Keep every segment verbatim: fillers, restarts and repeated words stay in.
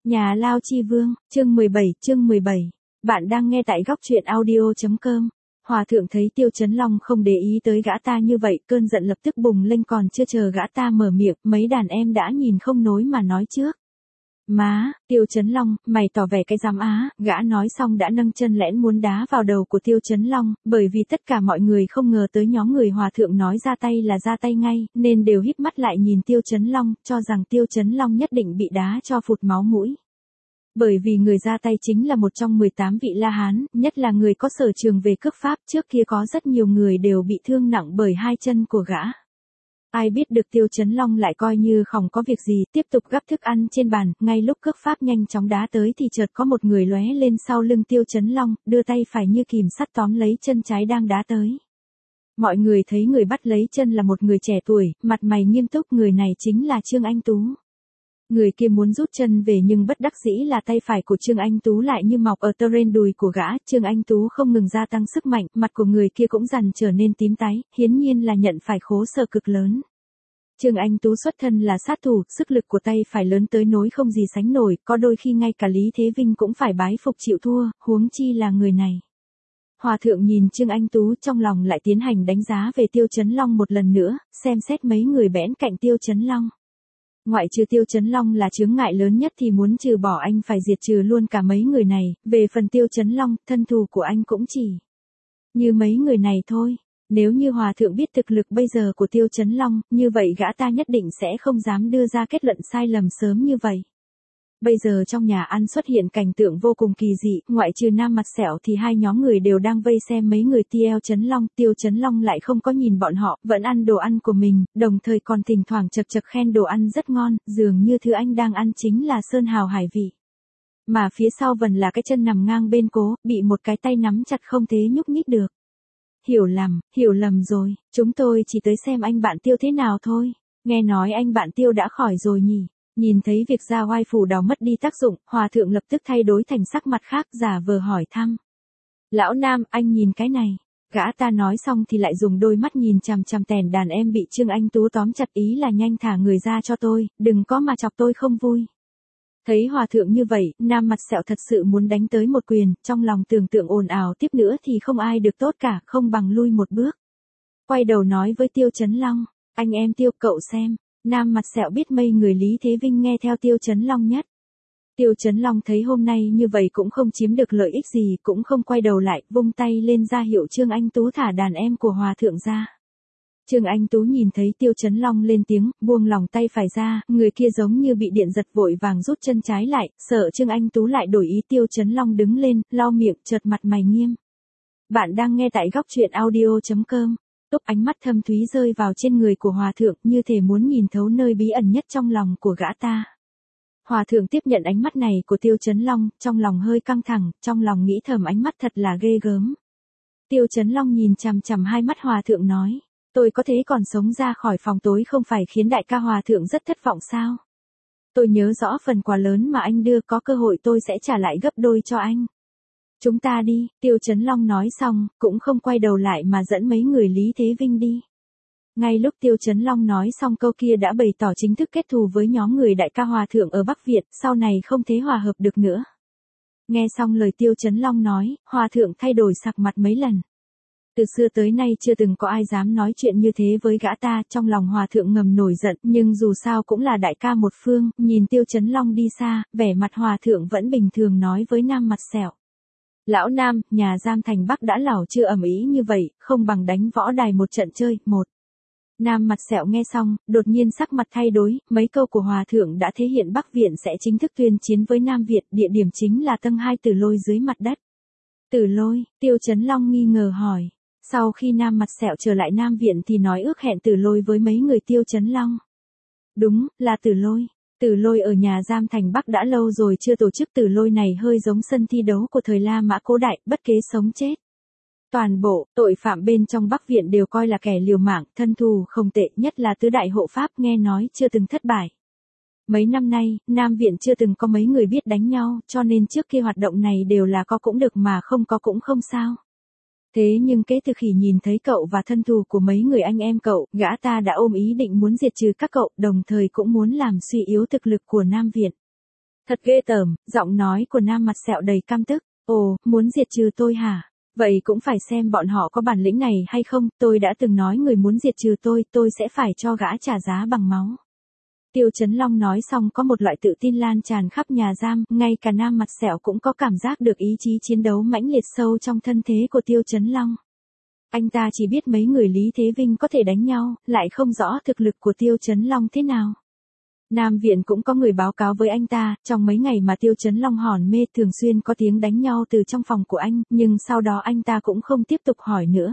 Nhà Lao Chi Vương, chương mười bảy, chương mười bảy. Bạn đang nghe tại góc truyện audio chấm com. Hòa thượng thấy Tiêu Chấn Long không để ý tới gã ta như vậy, cơn giận lập tức bùng lên, còn chưa chờ gã ta mở miệng, mấy đàn em đã nhìn không nối mà nói trước. Má, Tiêu Chấn Long, mày tỏ vẻ cái dám á, gã nói xong đã nâng chân lẽn muốn đá vào đầu của Tiêu Chấn Long, bởi vì tất cả mọi người không ngờ tới nhóm người hòa thượng nói ra tay là ra tay ngay, nên đều híp mắt lại nhìn Tiêu Chấn Long, cho rằng Tiêu Chấn Long nhất định bị đá cho phụt máu mũi. Bởi vì người ra tay chính là một trong mười tám vị La Hán, nhất là người có sở trường về cước pháp, trước kia có rất nhiều người đều bị thương nặng bởi hai chân của gã. Ai biết được Tiêu Chấn Long lại coi như không có việc gì, tiếp tục gắp thức ăn trên bàn, ngay lúc cước pháp nhanh chóng đá tới thì chợt có một người lóe lên sau lưng Tiêu Chấn Long, đưa tay phải như kìm sắt tóm lấy chân trái đang đá tới. Mọi người thấy người bắt lấy chân là một người trẻ tuổi, mặt mày nghiêm túc, người này chính là Trương Anh Tú. Người kia muốn rút chân về nhưng bất đắc dĩ là tay phải của Trương Anh Tú lại như mọc ở tơ ren đùi của gã, Trương Anh Tú không ngừng gia tăng sức mạnh, mặt của người kia cũng dần trở nên tím tái, hiển nhiên là nhận phải khổ sở cực lớn. Trương Anh Tú xuất thân là sát thủ, sức lực của tay phải lớn tới nỗi không gì sánh nổi, có đôi khi ngay cả Lý Thế Vinh cũng phải bái phục chịu thua, huống chi là người này. Hòa thượng nhìn Trương Anh Tú trong lòng lại tiến hành đánh giá về Tiêu Chấn Long một lần nữa, xem xét mấy người bẽn cạnh Tiêu Chấn Long. Ngoại trừ Tiêu Chấn Long là chướng ngại lớn nhất thì muốn trừ bỏ anh phải diệt trừ luôn cả mấy người này, về phần Tiêu Chấn Long, thân thù của anh cũng chỉ như mấy người này thôi. Nếu như Hòa thượng biết thực lực bây giờ của Tiêu Chấn Long, như vậy gã ta nhất định sẽ không dám đưa ra kết luận sai lầm sớm như vậy. Bây giờ trong nhà ăn xuất hiện cảnh tượng vô cùng kỳ dị, ngoại trừ Nam Mặt Sẹo thì hai nhóm người đều đang vây xem mấy người Tiêu Chấn Long, Tiêu Chấn Long lại không có nhìn bọn họ, vẫn ăn đồ ăn của mình, đồng thời còn thỉnh thoảng chật chật khen đồ ăn rất ngon, dường như thứ anh đang ăn chính là sơn hào hải vị. Mà phía sau vẫn là cái chân nằm ngang bên cố, bị một cái tay nắm chặt không thể nhúc nhích được. Hiểu lầm, hiểu lầm rồi, chúng tôi chỉ tới xem anh bạn Tiêu thế nào thôi, nghe nói anh bạn Tiêu đã khỏi rồi nhỉ. Nhìn thấy việc ra oai phủ đào mất đi tác dụng, Hòa thượng lập tức thay đổi thành sắc mặt khác, giả vờ hỏi thăm. Lão Nam, anh nhìn cái này. Gã ta nói xong thì lại dùng đôi mắt nhìn chằm chằm tèn đàn em bị Trương Anh Tú tóm chặt, ý là nhanh thả người ra cho tôi, đừng có mà chọc tôi không vui. Thấy Hòa thượng như vậy, Nam Mặt Sẹo thật sự muốn đánh tới một quyền, trong lòng tưởng tượng ồn ào tiếp nữa thì không ai được tốt cả, không bằng lui một bước. Quay đầu nói với Tiêu Chấn Long, anh em Tiêu, cậu xem. Nam Mặt Sẹo biết mấy người Lý Thế Vinh nghe theo Tiêu Chấn Long nhất. Tiêu Chấn Long thấy hôm nay như vậy cũng không chiếm được lợi ích gì, cũng không quay đầu lại, vung tay lên ra hiệu Trương Anh Tú thả đàn em của Hòa thượng ra. Trương Anh Tú nhìn thấy Tiêu Chấn Long lên tiếng, buông lỏng tay phải ra, người kia giống như bị điện giật vội vàng rút chân trái lại, sợ Trương Anh Tú lại đổi ý. Tiêu Chấn Long đứng lên, lau miệng, chợt mặt mày nghiêm. Bạn đang nghe tại góc truyện audio chấm com. Túc ánh mắt thâm thúy rơi vào trên người của Hòa thượng, như thể muốn nhìn thấu nơi bí ẩn nhất trong lòng của gã ta. Hòa thượng tiếp nhận ánh mắt này của Tiêu Chấn Long, trong lòng hơi căng thẳng, trong lòng nghĩ thầm ánh mắt thật là ghê gớm. Tiêu Chấn Long nhìn chằm chằm hai mắt Hòa thượng nói, tôi có thế còn sống ra khỏi phòng tối không phải khiến đại ca Hòa thượng rất thất vọng sao? Tôi nhớ rõ phần quà lớn mà anh đưa, có cơ hội tôi sẽ trả lại gấp đôi cho anh. Chúng ta đi, Tiêu Chấn Long nói xong, cũng không quay đầu lại mà dẫn mấy người Lý Thế Vinh đi. Ngay lúc Tiêu Chấn Long nói xong câu kia đã bày tỏ chính thức kết thù với nhóm người đại ca Hòa thượng ở Bắc Việt, sau này không thể hòa hợp được nữa. Nghe xong lời Tiêu Chấn Long nói, Hòa thượng thay đổi sắc mặt mấy lần. Từ xưa tới nay chưa từng có ai dám nói chuyện như thế với gã ta, trong lòng Hòa thượng ngầm nổi giận, nhưng dù sao cũng là đại ca một phương, nhìn Tiêu Chấn Long đi xa, vẻ mặt Hòa thượng vẫn bình thường nói với Nam Mặt Sẹo. Lão Nam, nhà giam thành Bắc đã lảo chưa ầm ĩ như vậy, không bằng đánh võ đài một trận chơi, một. Nam Mặt Sẹo nghe xong, đột nhiên sắc mặt thay đổi, mấy câu của Hòa thượng đã thể hiện Bắc Viện sẽ chính thức tuyên chiến với Nam Việt, địa điểm chính là tầng hai Tử Lôi dưới mặt đất. Tử Lôi, Tiêu Chấn Long nghi ngờ hỏi. Sau khi Nam Mặt Sẹo trở lại Nam Viện thì nói ước hẹn Tử Lôi với mấy người Tiêu Chấn Long. Đúng, là Tử Lôi. Tử Lôi ở nhà giam thành Bắc đã lâu rồi chưa tổ chức. Tử Lôi này hơi giống sân thi đấu của thời La Mã Cố Đại, bất kế sống chết. Toàn bộ, tội phạm bên trong Bắc Viện đều coi là kẻ liều mạng, thân thù không tệ, nhất là tứ đại hộ pháp nghe nói chưa từng thất bại. Mấy năm nay, Nam Viện chưa từng có mấy người biết đánh nhau, cho nên trước khi hoạt động này đều là có cũng được mà không có cũng không sao. Thế nhưng kể từ khi nhìn thấy cậu và thân thù của mấy người anh em cậu, gã ta đã ôm ý định muốn diệt trừ các cậu, đồng thời cũng muốn làm suy yếu thực lực của Nam Viện. Thật ghê tởm, giọng nói của nam mặt sẹo đầy căm tức. Ồ, muốn diệt trừ tôi hả? Vậy cũng phải xem bọn họ có bản lĩnh này hay không, tôi đã từng nói người muốn diệt trừ tôi, tôi sẽ phải cho gã trả giá bằng máu. Tiêu Chấn Long nói xong có một loại tự tin lan tràn khắp nhà giam, ngay cả nam mặt sẹo cũng có cảm giác được ý chí chiến đấu mãnh liệt sâu trong thân thế của Tiêu Chấn Long. Anh ta chỉ biết mấy người Lý Thế Vinh có thể đánh nhau, lại không rõ thực lực của Tiêu Chấn Long thế nào. Nam viện cũng có người báo cáo với anh ta, trong mấy ngày mà Tiêu Chấn Long hòn mê thường xuyên có tiếng đánh nhau từ trong phòng của anh, nhưng sau đó anh ta cũng không tiếp tục hỏi nữa.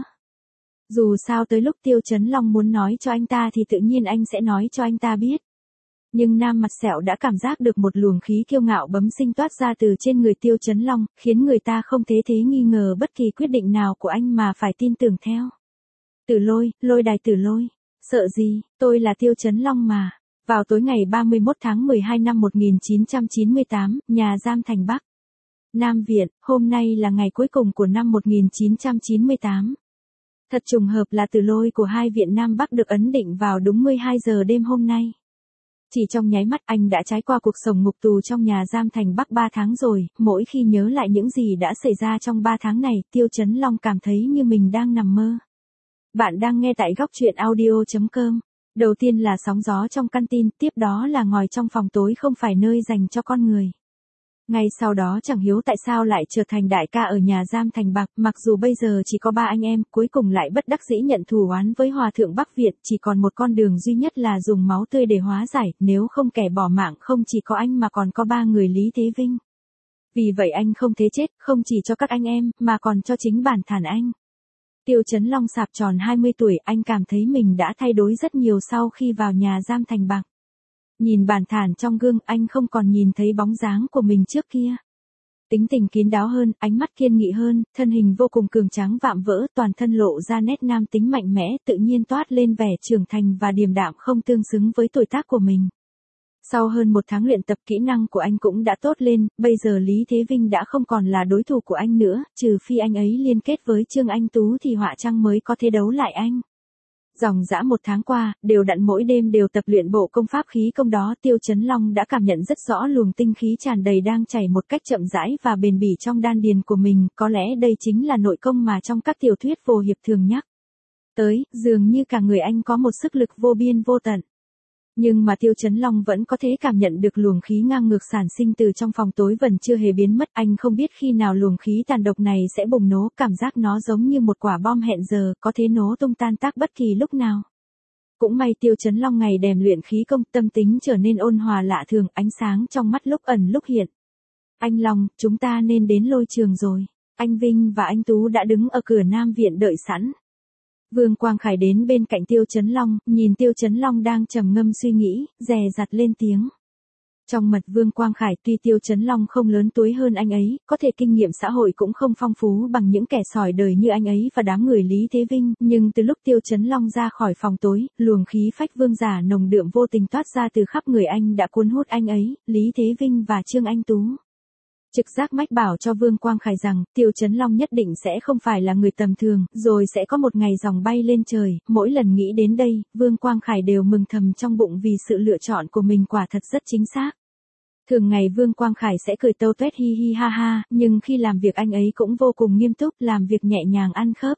Dù sao tới lúc Tiêu Chấn Long muốn nói cho anh ta thì tự nhiên anh sẽ nói cho anh ta biết. Nhưng nam mặt sẹo đã cảm giác được một luồng khí kiêu ngạo bẩm sinh toát ra từ trên người Tiêu Chấn Long, khiến người ta không thế thế nghi ngờ bất kỳ quyết định nào của anh mà phải tin tưởng theo. Tử Lôi, Lôi Đài Tử Lôi, sợ gì, tôi là Tiêu Chấn Long mà. Vào tối ngày ba mươi mốt tháng mười hai năm một nghìn chín trăm chín mươi tám, nhà giam Thành Bắc. Nam viện, hôm nay là ngày cuối cùng của năm một nghìn chín trăm chín mươi tám. Thật trùng hợp là Tử Lôi của hai viện Nam Bắc được ấn định vào đúng mười hai giờ đêm hôm nay. Chỉ trong nháy mắt anh đã trải qua cuộc sống ngục tù trong nhà giam Thành Bắc ba tháng rồi, mỗi khi nhớ lại những gì đã xảy ra trong ba tháng này, Tiêu Chấn Long cảm thấy như mình đang nằm mơ. Bạn đang nghe tại góc truyện audio chấm com. Đầu tiên là sóng gió trong căn tin, tiếp đó là ngồi trong phòng tối không phải nơi dành cho con người. Ngay sau đó chẳng hiểu tại sao lại trở thành đại ca ở nhà giam Thành Bắc, mặc dù bây giờ chỉ có ba anh em, cuối cùng lại bất đắc dĩ nhận thù oán với Hòa thượng Bắc Việt, chỉ còn một con đường duy nhất là dùng máu tươi để hóa giải, nếu không kẻ bỏ mạng không chỉ có anh mà còn có ba người Lý Thế Vinh. Vì vậy anh không thế chết, không chỉ cho các anh em, mà còn cho chính bản thân anh. Tiêu Chấn Long sạp tròn hai mươi tuổi, anh cảm thấy mình đã thay đổi rất nhiều sau khi vào nhà giam Thành Bắc. Nhìn bản thản trong gương, anh không còn nhìn thấy bóng dáng của mình trước kia. Tính tình kín đáo hơn, ánh mắt kiên nghị hơn, thân hình vô cùng cường tráng vạm vỡ, toàn thân lộ ra nét nam tính mạnh mẽ, tự nhiên toát lên vẻ trưởng thành và điềm đạm không tương xứng với tuổi tác của mình. Sau hơn một tháng luyện tập, kỹ năng của anh cũng đã tốt lên, bây giờ Lý Thế Vinh đã không còn là đối thủ của anh nữa, trừ phi anh ấy liên kết với Trương Anh Tú thì họa trăng mới có thể đấu lại anh. Dòng dã một tháng qua, đều đặn mỗi đêm đều tập luyện bộ công pháp khí công đó, Tiêu Chấn Long đã cảm nhận rất rõ luồng tinh khí tràn đầy đang chảy một cách chậm rãi và bền bỉ trong đan điền của mình, có lẽ đây chính là nội công mà trong các tiểu thuyết vô hiệp thường nhắc tới, dường như cả người anh có một sức lực vô biên vô tận. Nhưng mà Tiêu Chấn Long vẫn có thể cảm nhận được luồng khí ngang ngược sản sinh từ trong phòng tối vẫn chưa hề biến mất, anh không biết khi nào luồng khí tàn độc này sẽ bùng nổ, cảm giác nó giống như một quả bom hẹn giờ, có thể nổ tung tan tác bất kỳ lúc nào. Cũng may Tiêu Chấn Long ngày đêm luyện khí công, tâm tính trở nên ôn hòa lạ thường, ánh sáng trong mắt lúc ẩn lúc hiện. Anh Long, chúng ta nên đến Lôi Trường rồi. Anh Vinh và anh Tú đã đứng ở cửa Nam viện đợi sẵn. Vương Quang Khải đến bên cạnh Tiêu Chấn Long, nhìn Tiêu Chấn Long đang trầm ngâm suy nghĩ, dè dặt lên tiếng. Trong mật Vương Quang Khải, tuy Tiêu Chấn Long không lớn tuổi hơn anh ấy, có thể kinh nghiệm xã hội cũng không phong phú bằng những kẻ sỏi đời như anh ấy và đám người Lý Thế Vinh, nhưng từ lúc Tiêu Chấn Long ra khỏi phòng tối, luồng khí phách vương giả nồng đượm vô tình toát ra từ khắp người anh đã cuốn hút anh ấy, Lý Thế Vinh và Trương Anh Tú. Trực giác mách bảo cho Vương Quang Khải rằng, Tiêu Chấn Long nhất định sẽ không phải là người tầm thường, rồi sẽ có một ngày ròng bay lên trời, mỗi lần nghĩ đến đây, Vương Quang Khải đều mừng thầm trong bụng vì sự lựa chọn của mình quả thật rất chính xác. Thường ngày Vương Quang Khải sẽ cười tâu tuét hi hi ha ha, nhưng khi làm việc anh ấy cũng vô cùng nghiêm túc, làm việc nhẹ nhàng ăn khớp.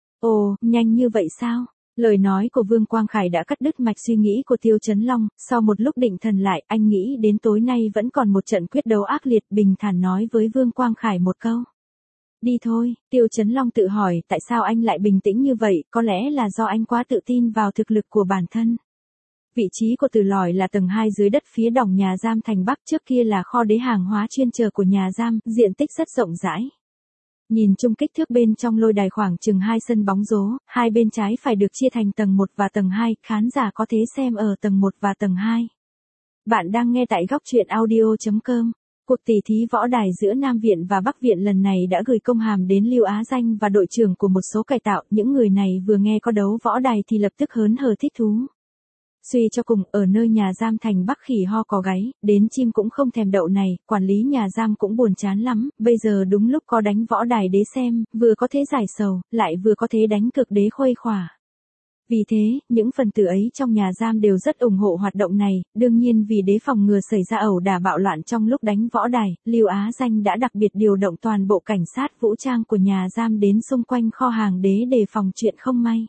Ồ, nhanh như vậy sao? Lời nói của Vương Quang Khải đã cắt đứt mạch suy nghĩ của Tiêu Chấn Long, sau một lúc định thần lại, anh nghĩ đến tối nay vẫn còn một trận quyết đấu ác liệt, bình thản nói với Vương Quang Khải một câu. Đi thôi, Tiêu Chấn Long tự hỏi tại sao anh lại bình tĩnh như vậy, có lẽ là do anh quá tự tin vào thực lực của bản thân. Vị trí của Từ Lòi là tầng hai dưới đất phía đòng nhà giam Thành Bắc, trước kia là kho đế hàng hóa chuyên chờ của nhà giam, diện tích rất rộng rãi. Nhìn chung kích thước bên trong lôi đài khoảng chừng hai sân bóng rổ, hai bên trái phải được chia thành tầng một và tầng hai, khán giả có thể xem ở tầng một và tầng hai. Bạn đang nghe tại góc truyện audio chấm com. Cuộc tỷ thí võ đài giữa Nam Viện và Bắc Viện lần này đã gửi công hàm đến Lưu Á Danh và đội trưởng của một số cải tạo, những người này vừa nghe có đấu võ đài thì lập tức hớn hở thích thú. Suy cho cùng, ở nơi nhà giam Thành Bắc khỉ ho có gáy, đến chim cũng không thèm đậu này, quản lý nhà giam cũng buồn chán lắm, bây giờ đúng lúc có đánh võ đài đế xem, vừa có thể giải sầu, lại vừa có thể đánh cực đế khuây khỏa. Vì thế, những phần tử ấy trong nhà giam đều rất ủng hộ hoạt động này, đương nhiên vì để phòng ngừa xảy ra ẩu đả bạo loạn trong lúc đánh võ đài, Lưu Á Danh đã đặc biệt điều động toàn bộ cảnh sát vũ trang của nhà giam đến xung quanh kho hàng đế đề phòng chuyện không may.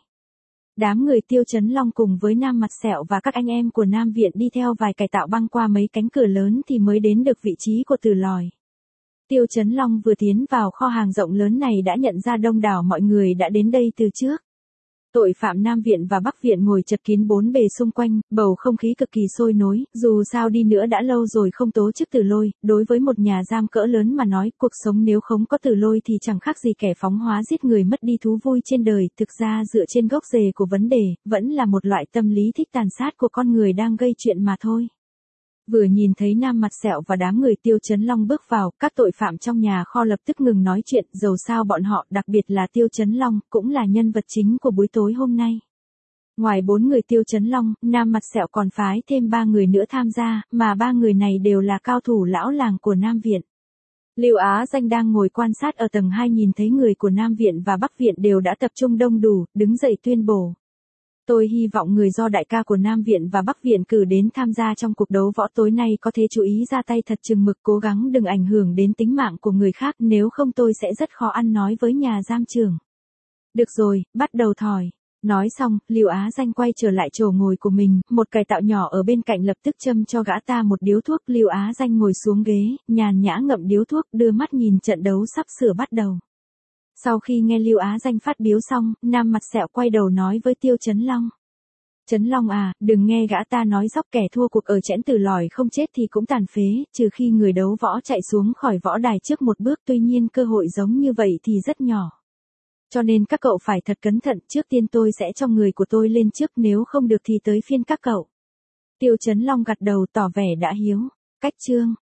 Đám người Tiêu Chấn Long cùng với Nam Mặt Sẹo và các anh em của Nam Viện đi theo vài cải tạo băng qua mấy cánh cửa lớn thì mới đến được vị trí của Tử Lòi. Tiêu Chấn Long vừa tiến vào kho hàng rộng lớn này đã nhận ra đông đảo mọi người đã đến đây từ trước. Tội phạm Nam Viện và Bắc Viện ngồi chật kín bốn bề xung quanh, bầu không khí cực kỳ sôi nối, dù sao đi nữa đã lâu rồi không tố chức tử lôi, đối với một nhà giam cỡ lớn mà nói, cuộc sống nếu không có tử lôi thì chẳng khác gì kẻ phóng hóa giết người mất đi thú vui trên đời, thực ra dựa trên gốc rễ của vấn đề, vẫn là một loại tâm lý thích tàn sát của con người đang gây chuyện mà thôi. Vừa nhìn thấy Nam Mặt Sẹo và đám người Tiêu Chấn Long bước vào, các tội phạm trong nhà kho lập tức ngừng nói chuyện, dầu sao bọn họ, đặc biệt là Tiêu Chấn Long, cũng là nhân vật chính của buổi tối hôm nay. Ngoài bốn người Tiêu Chấn Long, Nam Mặt Sẹo còn phái thêm ba người nữa tham gia, mà ba người này đều là cao thủ lão làng của Nam Viện. Lưu Á Danh đang ngồi quan sát ở tầng hai nhìn thấy người của Nam Viện và Bắc Viện đều đã tập trung đông đủ, đứng dậy tuyên bố. Tôi hy vọng người do đại ca của Nam Viện và Bắc Viện cử đến tham gia trong cuộc đấu võ tối nay có thể chú ý ra tay thật chừng mực, cố gắng đừng ảnh hưởng đến tính mạng của người khác, nếu không tôi sẽ rất khó ăn nói với nhà giam trưởng. Được rồi, bắt đầu thỏi. Nói xong, Lưu Á Danh quay trở lại chỗ ngồi của mình, một cải tạo nhỏ ở bên cạnh lập tức châm cho gã ta một điếu thuốc. Lưu Á Danh ngồi xuống ghế, nhàn nhã ngậm điếu thuốc, đưa mắt nhìn trận đấu sắp sửa bắt đầu. Sau khi nghe Lưu Á Danh phát biếu xong, Nam Mặt Sẹo quay đầu nói với Tiêu Chấn Long. Chấn Long à, đừng nghe gã ta nói dóc, kẻ thua cuộc ở Trẽn Tử Lòi không chết thì cũng tàn phế, trừ khi người đấu võ chạy xuống khỏi võ đài trước một bước, tuy nhiên cơ hội giống như vậy thì rất nhỏ. Cho nên các cậu phải thật cẩn thận, trước tiên tôi sẽ cho người của tôi lên trước, nếu không được thì tới phiên các cậu. Tiêu Chấn Long gật đầu tỏ vẻ đã hiếu. Cách chương.